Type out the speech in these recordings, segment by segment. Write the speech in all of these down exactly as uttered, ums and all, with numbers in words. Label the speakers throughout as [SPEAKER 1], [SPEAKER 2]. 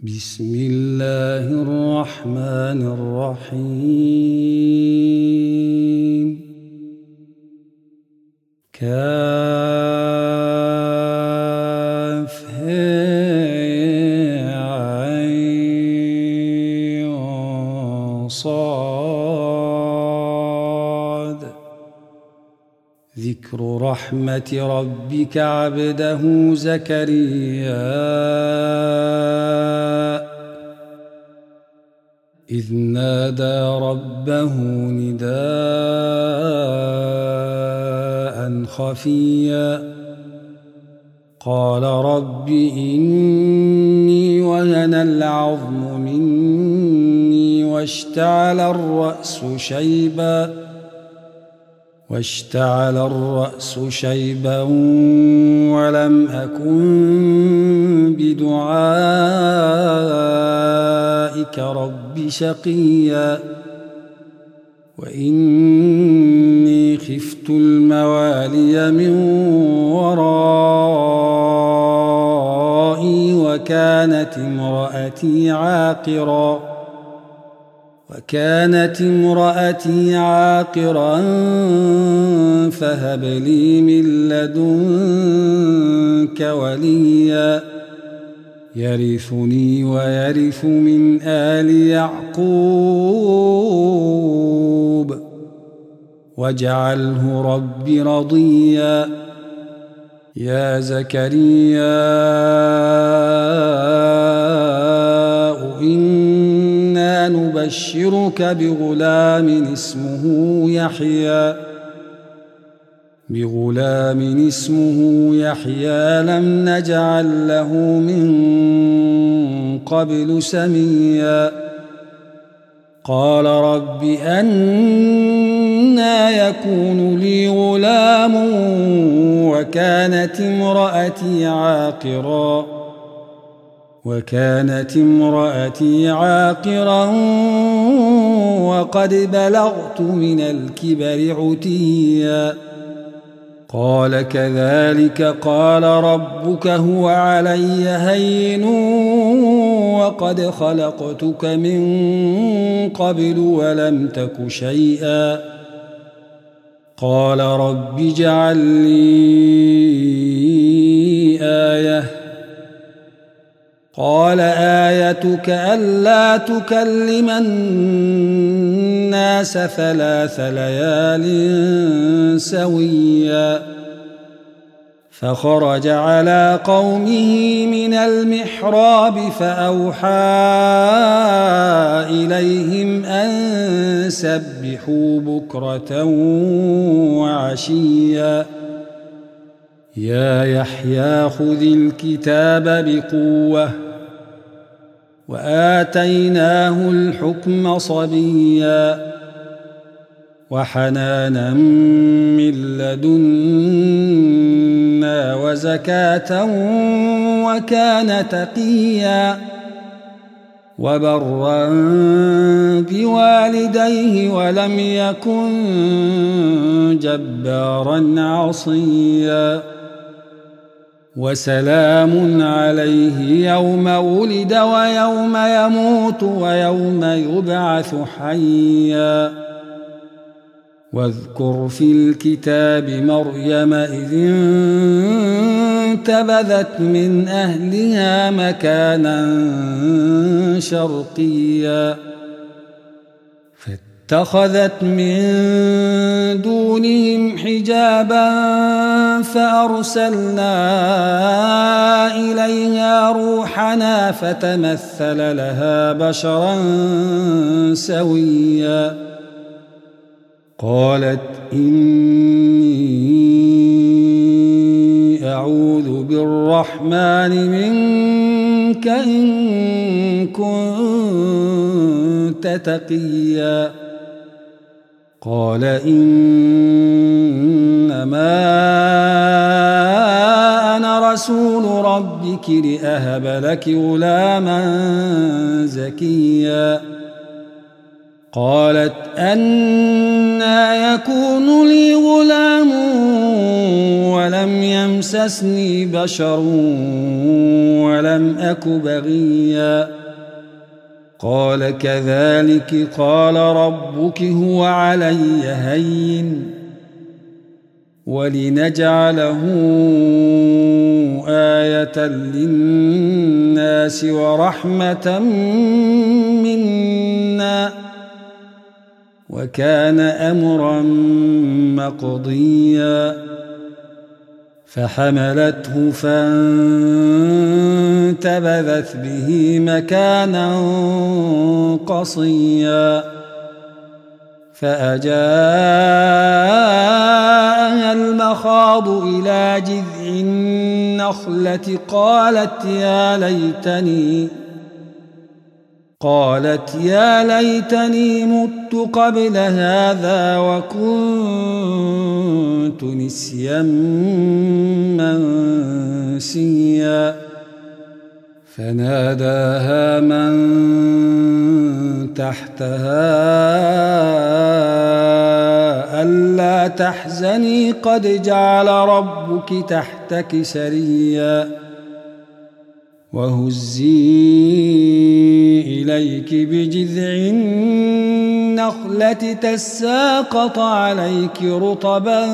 [SPEAKER 1] بسم الله الرحمن الرحيم. كاف هاء عين صاد. ذكر رحمة ربك عبده زكريا إذ نادى ربه نداء خفيا قال رب إني وهن العظم مني واشتعل الرأس شيبا واشتعل الرأس شيبا ولم أكن بدعائك رب شقيا وإني خفت الموالي من ورائي وكانت امرأتي عاقرا وكانت امرأتي عاقرا فهب لي من لدنك وليا يرثني ويرث من آل يعقوب واجعله رب رضيا. يا زكريا إنا نبشرك بغلام اسمه يحيى بغلام اسمه يحيى لم نجعل له من قبل سميا قال رب أنى يكون لي غلام وكانت امرأتي عاقرا وكانت امرأتي عاقرا وقد بلغت من الكبر عتيا قال كذلك قال ربك هو علي هين وقد خلقتك من قبل ولم تك شيئا قال رب اجعل لي آية قال آيتك ألا تكلم الناس ثلاث ليال سويا فخرج على قومه من المحراب فأوحى إليهم أن سبحوا بكرة وعشيا يا يحيى خذ الكتاب بقوة وآتيناه الحكم صبيا وحنانا من لدنا وزكاة وكان تقيا وبرا بوالديه ولم يكن جبارا عصيا وسلام عليه يوم ولد ويوم يموت ويوم يبعث حيا واذكر في الكتاب مريم إذ انتبذت من أهلها مكانا شرقيا فاتخذت من دونهم حجابا فأرسلنا إليها روحنا فتمثل لها بشرا سويا قالت إني أعوذ بالرحمن منك إن كنت تقيا قال إنما أنا رسول ربك لأهب لك غلاما زكيا قالت أنى يكون لي غلام ولم يمسسني يمسسني بشر ولم أك بغيا قال كذلك قال ربك هو علي هين ولنجعله آية للناس ورحمة منا وكان أمرا مقضيا فحملته فانتبذت به مكانا قصيا فأجاءها المخاض إلى جذع النخلة قالت يا ليتني قالت يا ليتني مت قبل هذا وكنت نسيا منسيا فناداها من تحتها ألا تحزني قد جعل ربك تحتك سريا وهزي إليك بجذع النخلة تساقط عليك رطبا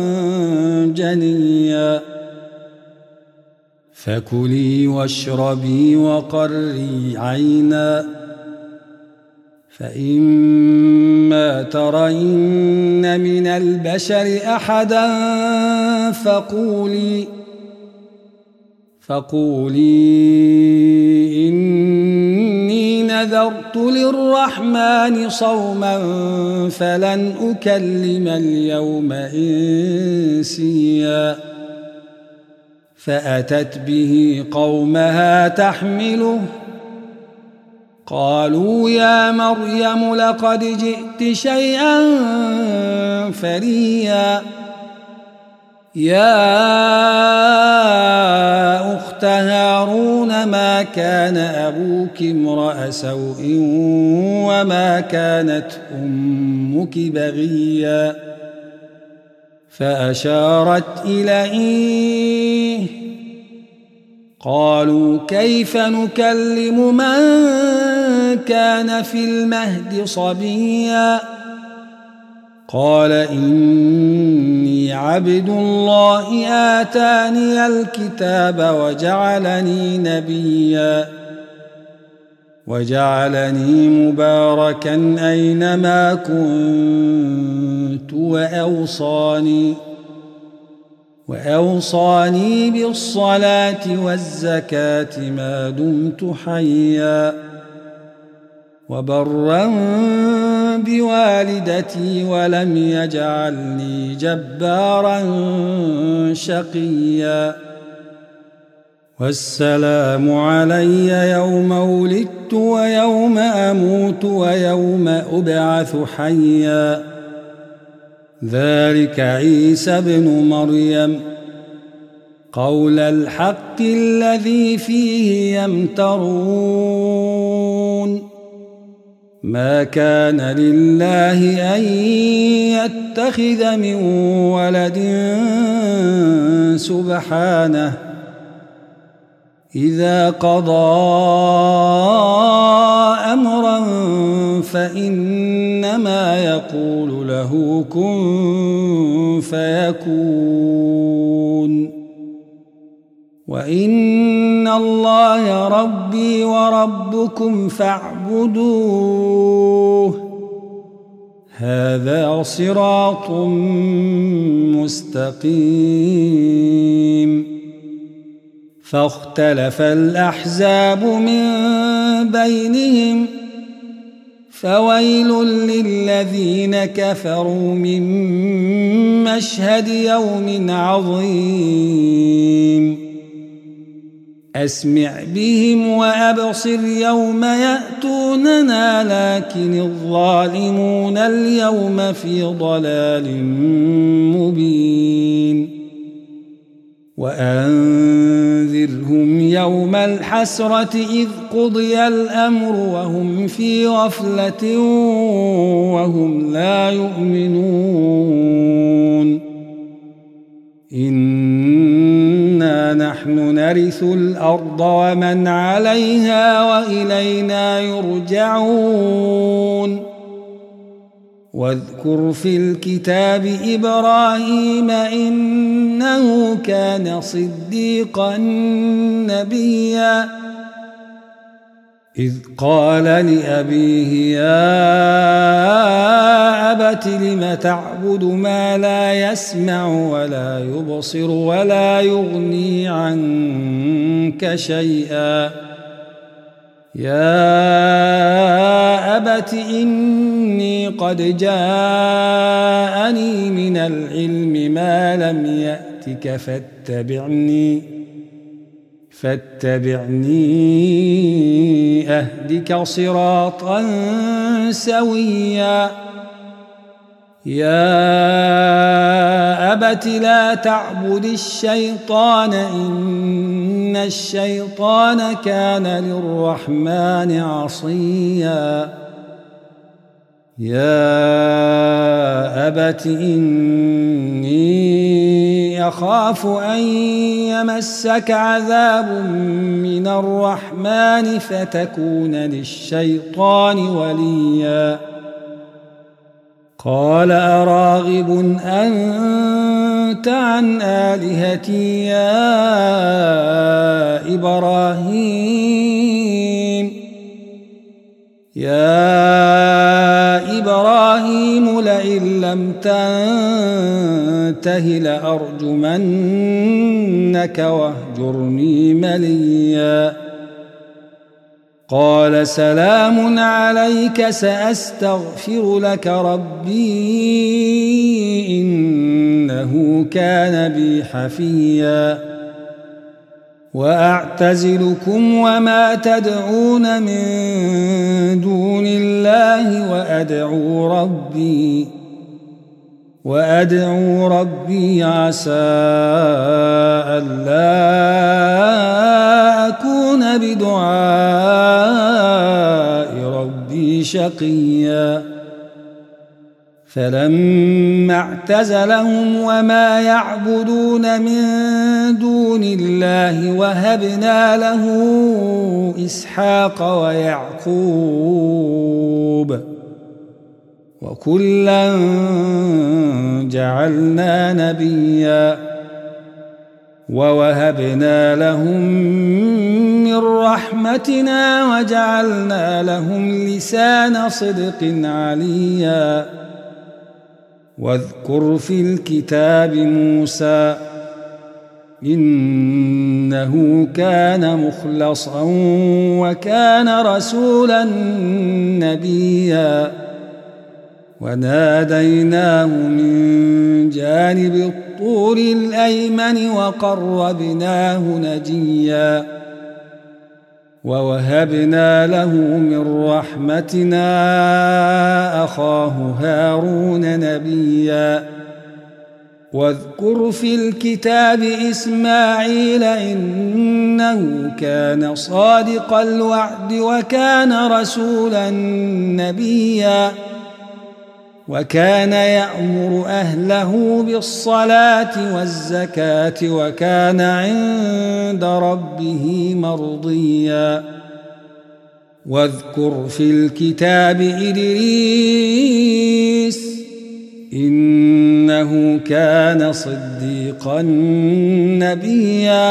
[SPEAKER 1] جنيا فكلي واشربي وقري عينا فإما ترين من البشر أحدا فقولي فقولي إني نذرت للرحمن صوما فلن أكلم اليوم إنسيا فأتت به قومها تحمله قالوا يا مريم لقد جئت شيئا فريا يا أخت هارون ما كان أبوك امرأ سوء وما كانت أمك بغيا فأشارت إليه قالوا كيف نكلم من كان في المهد صبيا قال إني عبد الله آتاني الكتاب وجعلني نبيا وجعلني مباركا أينما كنت وأوصاني وأوصاني بالصلاة والزكاة ما دمت حيا وبرا بوالدتي ولم يجعلني جبارا شقيا والسلام علي يوم ولدت ويوم أموت ويوم أبعث حيا ذلك عيسى ابن مريم قول الحق الذي فيه يمترون ما كان لله أن يتخذ من ولد سبحانه إذا قضى أمرا فإنما يقول له كن فيكون وإن الله ربي وربكم فاعبدوه هذا صراط مستقيم فاختلف الأحزاب من بينهم فويل للذين كفروا من مشهد يوم عظيم أسمع بهم وأبصر يوم يأتوننا لكن الظالمون اليوم في ضلال مبين وأنذرهم يوم الحسرة إذ قضي الأمر وهم في غفلة وهم لا يؤمنون إن إنا نحن نرث الأرض ومن عليها وإلينا يرجعون واذكر في الكتاب إبراهيم إنه كان صديقا نبيا إذ قال لأبيه يا أبت لم تعبد ما لا يسمع ولا يبصر ولا يغني عنك شيئا يا أبت إني قد جاءني من العلم ما لم يأتك فاتبعني فاتبعني أهدك صراطا سويا يا أبت لا تعبد الشيطان إن الشيطان كان للرحمن عصيا يا أبت إني أخاف أن يمسك عذاب من الرحمن فتكون للشيطان وليا قال أراغب أنت عن آلهتي يا إبراهيم يا إبراهيم لئن لم تنته لأرجمنك واهجرني مليا قال سلام عليك سأستغفر لك ربي إنه كان بي حفيا وأعتزلكم وما تدعون من دون الله وأدعو ربي وأدعو ربي عسى ألا أكون بدعاء ربي شقيا فلما اعتزلهم وما يعبدون من دون الله وهبنا له إسحاق ويعقوب وكلا جعلنا نبيا ووهبنا لهم من رحمتنا وجعلنا لهم لسان صدق عليا واذكر في الكتاب موسى إنه كان مخلصا وكان رسولا نبيا وناديناه من جانب الطور الأيمن وقربناه نجيا ووهبنا له من رحمتنا أخاه هارون نبيا واذكر في الكتاب إسماعيل إنه كان صادق الوعد وكان رسولا نبيا وكان يأمر أهله بالصلاة والزكاة وكان عند ربه مرضيا واذكر في الكتاب إدريس إنه كان صديقا نبيا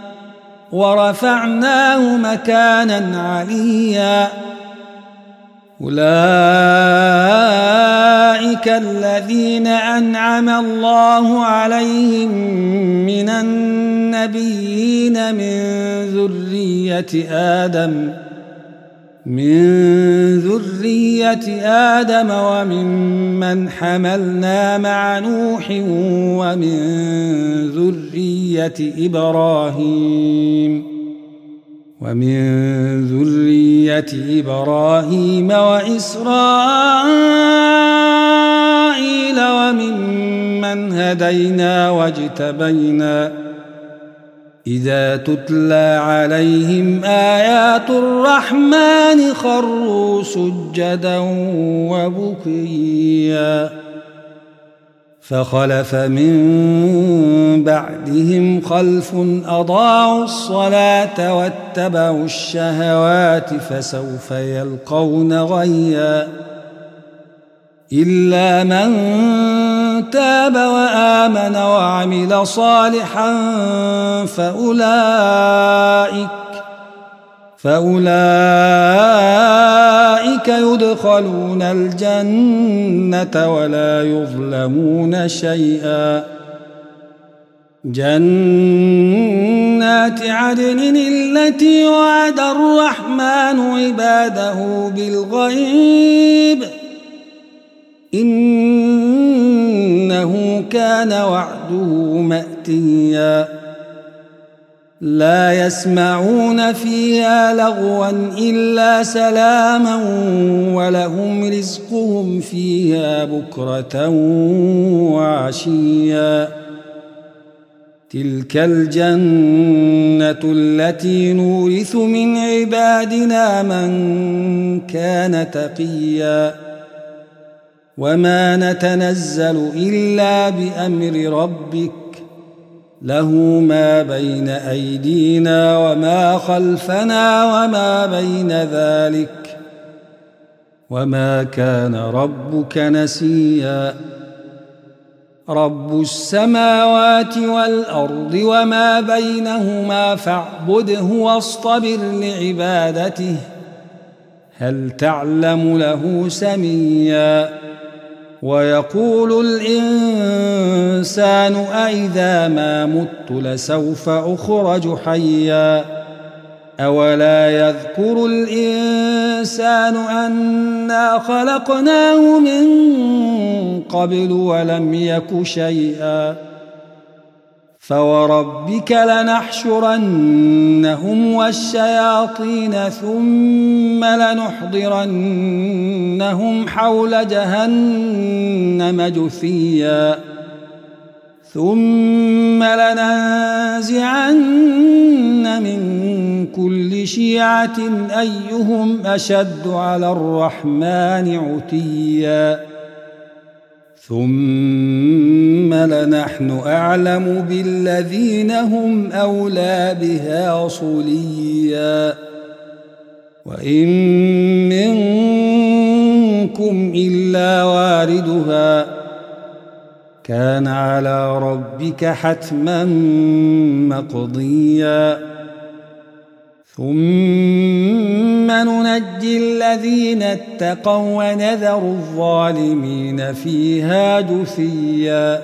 [SPEAKER 1] ورفعناه مكانا عليا أولئك الذين أنعم الله عليهم من النبيين من ذرية آدم من ذرية آدم وممن حملنا مع نوح ومن ذرية إبراهيم ومن ذرية إبراهيم وإسرائيل وممن هدينا واجتبينا إذا تتلى عليهم آيات الرحمن خروا سجدا وبكيا فخلف من بعدهم خلف أضاعوا الصلاة واتبعوا الشهوات فسوف يلقون غيا إلا من تاب وآمن وعمل صالحا فأولئك فأولئك يدخلون الجنة ولا يظلمون شيئا جنات عدن التي وعد الرحمن عباده بالغيب إنه كان وعده مأتيا لا يسمعون فيها لغوا إلا سلاما ولهم رزقهم فيها بكرة وعشيا تلك الجنة التي نورث من عبادنا من كان تقيا وما نتنزل إلا بأمر ربك له ما بين أيدينا وما خلفنا وما بين ذلك وما كان ربك نسيا رب السماوات والأرض وما بينهما فاعبده واصطبر لعبادته هل تعلم له سميا ويقول الإنسان أإذا ما مت لسوف أخرج حيا أولا يذكر الإنسان أنا خلقناه من قبل ولم يك شيئا فوربك لنحشرنهم والشياطين ثم لنحضرنهم حول جهنم جثيا ثم لننزعن من كل شيعة أيهم أشد على الرحمن عتيا ثم لنحن أعلم بالذين هم أولى بها صليا وإن منكم إلا واردها كان على ربك حتما مقضيا ثم ننجي الذين اتقوا ونذر الظالمين فيها جثيا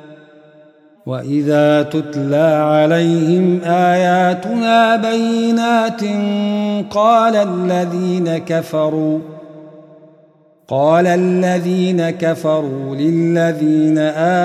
[SPEAKER 1] وإذا تتلى عليهم آياتنا بينات قال الذين كفروا قال الذين كفروا للذين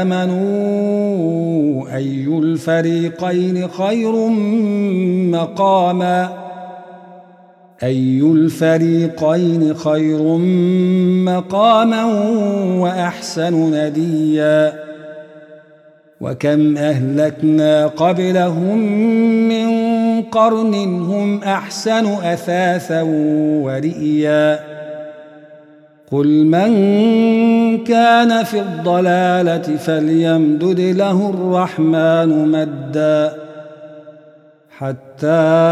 [SPEAKER 1] آمنوا أي الفريقين خير مقاما أي الفريقين خير مقاما وأحسن نديا وكم أهلكنا قبلهم من قرن هم أحسن أثاثا ورئيا قل من كان في الضلالة فليمدد له الرحمن مدا حتى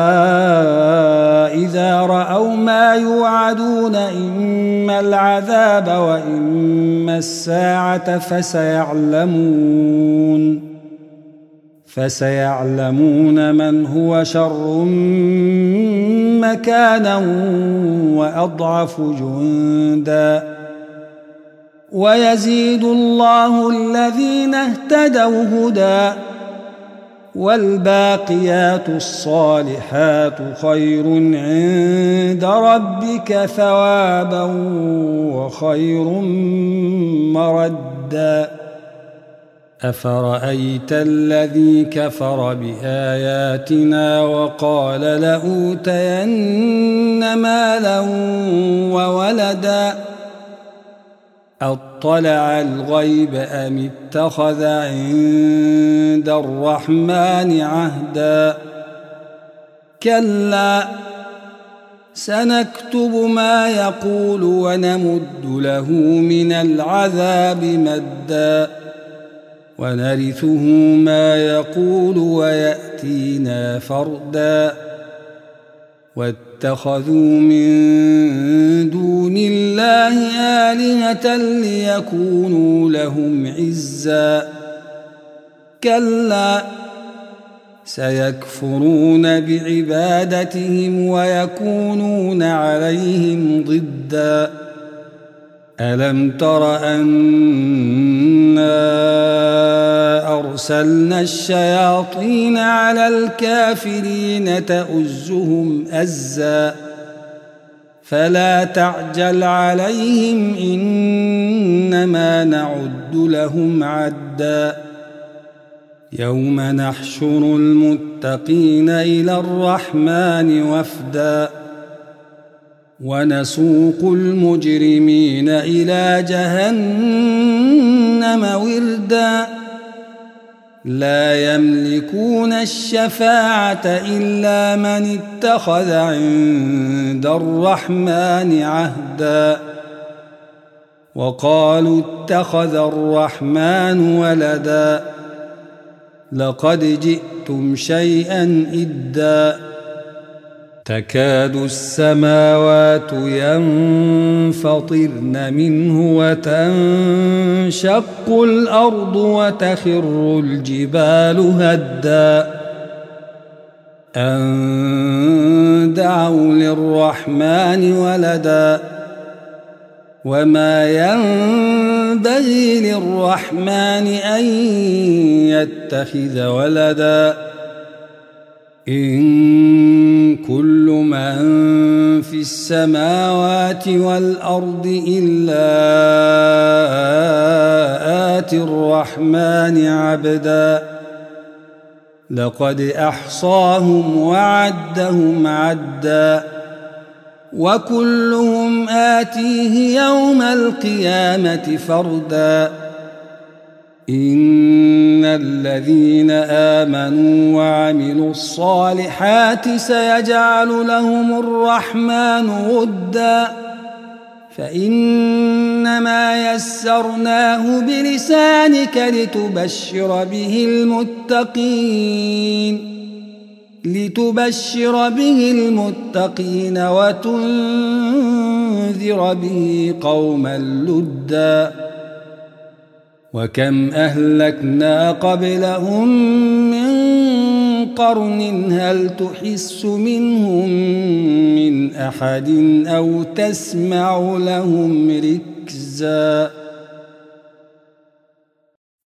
[SPEAKER 1] إذا رأوا ما يوعدون إما العذاب وإما الساعة فسيعلمون فسيعلمون من هو شر مكانا وأضعف جندا ويزيد الله الذين اهتدوا هدى والباقيات الصالحات خير عند ربك ثوابا وخير مردا أفرأيت الذي كفر بآياتنا وقال لأوتين مالا وولدا أطلع الغيب أم اتخذ عند الرحمن عهدا كلا سنكتب ما يقول ونمد له من العذاب مدا ونرثه ما يقول ويأتينا فردا واتخذوا من دون الله آلهة ليكونوا لهم عزا كلا سيكفرون بعبادتهم ويكونون عليهم ضدا ألم تر أنا أرسلنا الشياطين على الكافرين تؤزهم أزا فلا تعجل عليهم إنما نعد لهم عدا يوم نحشر المتقين إلى الرحمن وفدا ونسوق المجرمين إلى جهنم وردا لا يملكون الشفاعة إلا من اتخذ عند الرحمن عهدا وقالوا اتخذ الرحمن ولدا لقد جئتم شيئا إدا تكاد السماوات ينفطرن منه وتنشق الأرض وتخر الجبال هدا أن دعوا للرحمن ولدا وما ينبغي للرحمن أن يتخذ ولدا إن كل من في السماوات والأرض إلا آتي الرحمن عبدا لقد أحصاهم وعدهم عدا وكلهم آتيه يوم القيامة فردا إن الذين آمنوا وعملوا الصالحات سيجعل لهم الرحمن ودا فإنما يسرناه بلسانك لتبشر به المتقين لتبشر به المتقين وتنذر به قوما لدا وكم أهلكنا قبلهم من قرن هل تحس منهم من أحد أو تسمع لهم ركزا